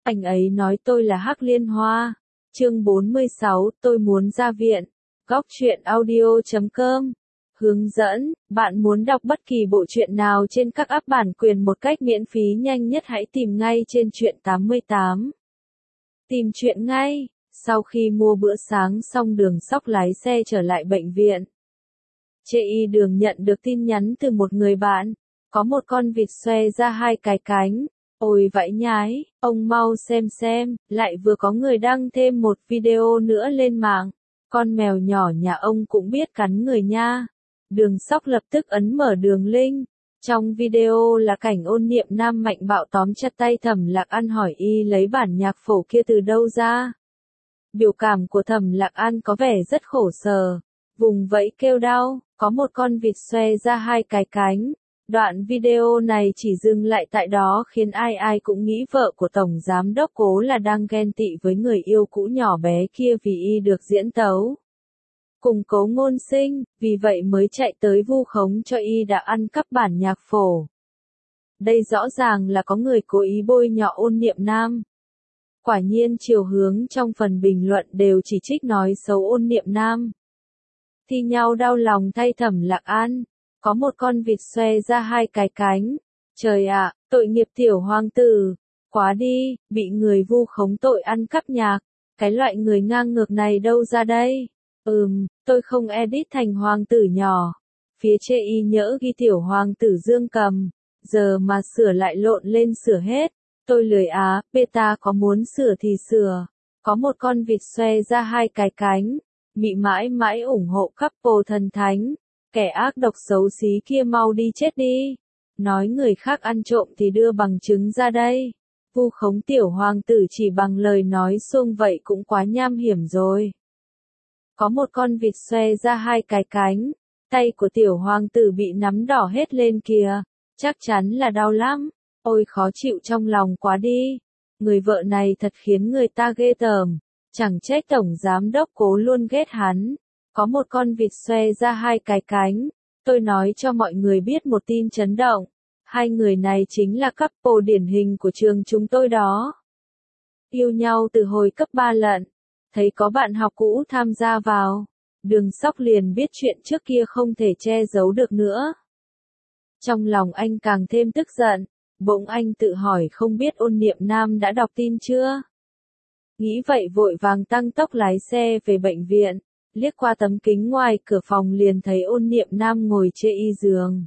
Anh ấy nói tôi là Hắc Liên Hoa. Chương 46, tôi muốn ra viện. Góc truyện audio.com. Hướng dẫn, bạn muốn đọc bất kỳ bộ truyện nào trên các app bản quyền một cách miễn phí nhanh nhất hãy tìm ngay trên truyện 88. Tìm truyện ngay. Sau khi mua bữa sáng xong Đường Sóc lái xe trở lại bệnh viện. Chê y Đường nhận được tin nhắn từ một người bạn. Có một con vịt xoe ra hai cái cánh. Ôi vãi nhái, ông mau xem, lại vừa có người đăng thêm một video nữa lên mạng. Con mèo nhỏ nhà ông cũng biết cắn người nha. Đường Sóc lập tức ấn mở đường link. Trong video là cảnh Ôn Niệm Nam mạnh bạo tóm chặt tay Thẩm Lạc An hỏi y lấy bản nhạc phổ kia từ đâu ra. Biểu cảm của Thẩm Lạc An có vẻ rất khổ sở. Vùng vẫy kêu đau, có một con vịt xoe ra hai cái cánh. Đoạn video này chỉ dừng lại tại đó khiến ai ai cũng nghĩ vợ của Tổng Giám Đốc Cố là đang ghen tị với người yêu cũ nhỏ bé kia vì y được diễn tấu cùng Cố Ngôn Sinh, vì vậy mới chạy tới vu khống cho y đã ăn cắp bản nhạc phổ. Đây rõ ràng là có người cố ý bôi nhọ Ôn Niệm Nam. Quả nhiên chiều hướng trong phần bình luận đều chỉ trích nói xấu Ôn Niệm Nam. Thi nhau đau lòng thay Thẩm Lạc An. Có một con vịt xoe ra hai cái cánh. Trời ạ, tội nghiệp tiểu hoàng tử. Quá đi, bị người vu khống tội ăn cắp nhạc. Cái loại người ngang ngược này đâu ra đây? Tôi không edit thành hoàng tử nhỏ. Phía chê y nhỡ ghi tiểu hoàng tử Dương Cầm. Giờ mà sửa lại lộn lên sửa hết. Tôi lười beta có muốn sửa thì sửa. Có một con vịt xoe ra hai cái cánh. Mị mãi mãi ủng hộ couple thần thánh. Kẻ ác độc xấu xí kia mau đi chết đi. Nói người khác ăn trộm thì đưa bằng chứng ra đây. Vu khống tiểu hoàng tử chỉ bằng lời nói suông vậy cũng quá nham hiểm rồi. Có một con vịt xoe ra hai cái cánh. Tay của tiểu hoàng tử bị nắm đỏ hết lên kìa. Chắc chắn là đau lắm. Ôi khó chịu trong lòng quá đi. Người vợ này thật khiến người ta ghê tởm. Chẳng trách Tổng Giám Đốc Cố luôn ghét hắn. Có một con vịt xoe ra hai cái cánh. Tôi nói cho mọi người biết một tin chấn động. Hai người này chính là couple điển hình của trường chúng tôi đó. Yêu nhau từ hồi cấp 3 lận. Thấy có bạn học cũ tham gia vào. Đường Sóc liền biết chuyện trước kia không thể che giấu được nữa. Trong lòng anh càng thêm tức giận. Bỗng anh tự hỏi không biết Ôn Niệm Nam đã đọc tin chưa? Nghĩ vậy vội vàng tăng tốc lái xe về bệnh viện. Liếc qua tấm kính ngoài cửa phòng liền thấy Ôn Niệm Nam ngồi trên y giường.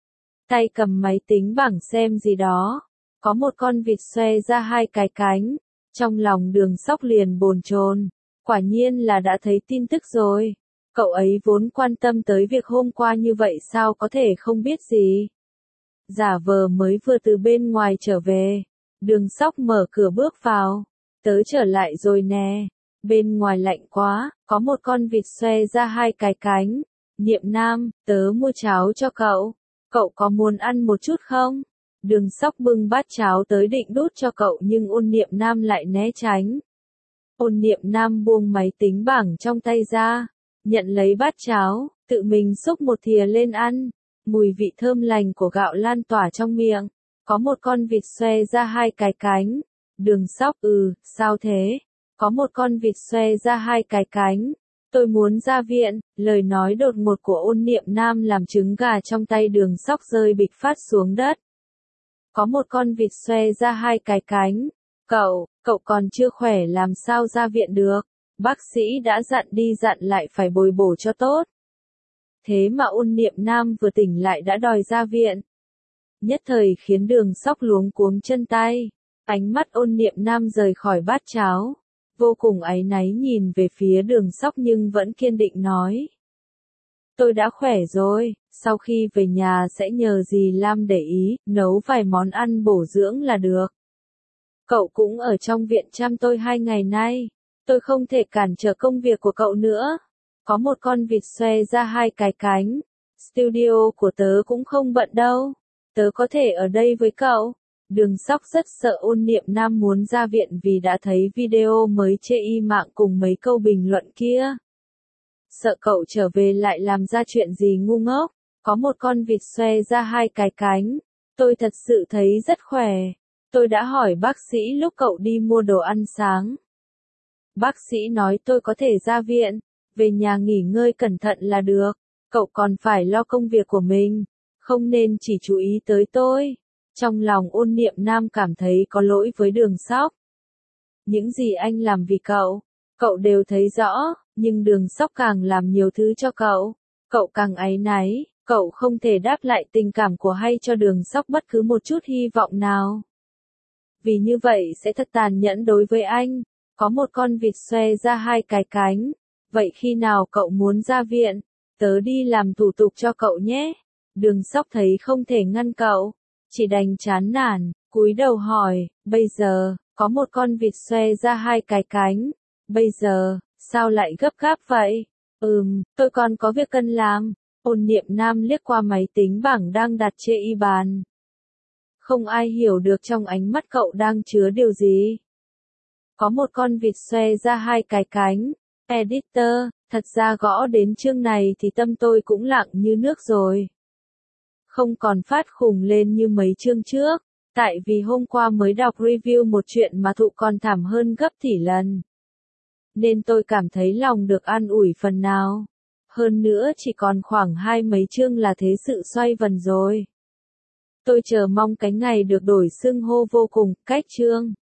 Tay cầm máy tính bảng xem gì đó. Có một con vịt xoe ra hai cái cánh. Trong lòng Đường Sóc liền bồn chồn. Quả nhiên là đã thấy tin tức rồi. Cậu ấy vốn quan tâm tới việc hôm qua như vậy sao có thể không biết gì. Giả vờ mới vừa từ bên ngoài trở về. Đường Sóc mở cửa bước vào. Tớ trở lại rồi nè. Bên ngoài lạnh quá, có một con vịt xoe ra hai cái cánh. Niệm Nam, tớ mua cháo cho cậu. Cậu có muốn ăn một chút không? Đường Sóc bưng bát cháo tới định đút cho cậu nhưng Ôn Niệm Nam lại né tránh. Ôn Niệm Nam buông máy tính bảng trong tay ra. Nhận lấy bát cháo, tự mình xúc một thìa lên ăn. Mùi vị thơm lành của gạo lan tỏa trong miệng. Có một con vịt xoe ra hai cái cánh. Đường Sóc sao thế? Có một con vịt xoe ra hai cái cánh. Tôi muốn ra viện. Lời nói đột ngột của Ôn Niệm Nam làm trứng gà trong tay Đường Sóc rơi bịch phát xuống đất. Có một con vịt xoe ra hai cái cánh. Cậu còn chưa khỏe làm sao ra viện được. Bác sĩ đã dặn đi dặn lại phải bồi bổ cho tốt. Thế mà Ôn Niệm Nam vừa tỉnh lại đã đòi ra viện. Nhất thời khiến Đường Sóc luống cuống chân tay. Ánh mắt Ôn Niệm Nam rời khỏi bát cháo. Vô cùng áy náy nhìn về phía Đường Sóc nhưng vẫn kiên định nói. Tôi đã khỏe rồi, sau khi về nhà sẽ nhờ dì Lam để ý, nấu vài món ăn bổ dưỡng là được. Cậu cũng ở trong viện chăm tôi 2 ngày nay. Tôi không thể cản trở công việc của cậu nữa. Có một con vịt xoe ra hai cái cánh. Studio của tớ cũng không bận đâu. Tớ có thể ở đây với cậu. Đường Sóc rất sợ Ôn Niệm Nam muốn ra viện vì đã thấy video mới chê y mạng cùng mấy câu bình luận kia. Sợ cậu trở về lại làm ra chuyện gì ngu ngốc. Có một con vịt xoe ra hai cái cánh. Tôi thật sự thấy rất khỏe. Tôi đã hỏi bác sĩ lúc cậu đi mua đồ ăn sáng. Bác sĩ nói tôi có thể ra viện, về nhà nghỉ ngơi cẩn thận là được. Cậu còn phải lo công việc của mình, không nên chỉ chú ý tới tôi. Trong lòng Ôn Niệm Nam cảm thấy có lỗi với Đường Sóc. Những gì anh làm vì cậu đều thấy rõ, nhưng Đường Sóc càng làm nhiều thứ cho cậu càng áy náy, cậu không thể đáp lại tình cảm của hay cho Đường Sóc bất cứ một chút hy vọng nào. Vì như vậy sẽ thật tàn nhẫn đối với anh. Có một con vịt xoe ra hai cái cánh. Vậy khi nào cậu muốn ra viện, tớ đi làm thủ tục cho cậu nhé. Đường Sóc thấy không thể ngăn cậu, chỉ đành chán nản, cúi đầu hỏi, bây giờ, có một con vịt xoe ra hai cái cánh. Bây giờ, sao lại gấp gáp vậy? Tôi còn có việc cần làm. Ôn Niệm Nam liếc qua máy tính bảng đang đặt trên y bàn. Không ai hiểu được trong ánh mắt cậu đang chứa điều gì. Có một con vịt xoe ra hai cái cánh. Editor, thật ra gõ đến chương này thì tâm tôi cũng lặng như nước rồi. Không còn phát khùng lên như mấy chương trước, tại vì hôm qua mới đọc review một chuyện mà Thụ còn thảm hơn gấp tỷ lần. Nên tôi cảm thấy lòng được an ủi phần nào. Hơn nữa chỉ còn khoảng hai mấy chương là thế sự xoay vần rồi. Tôi chờ mong cái ngày được đổi xưng hô vô cùng, cách chương.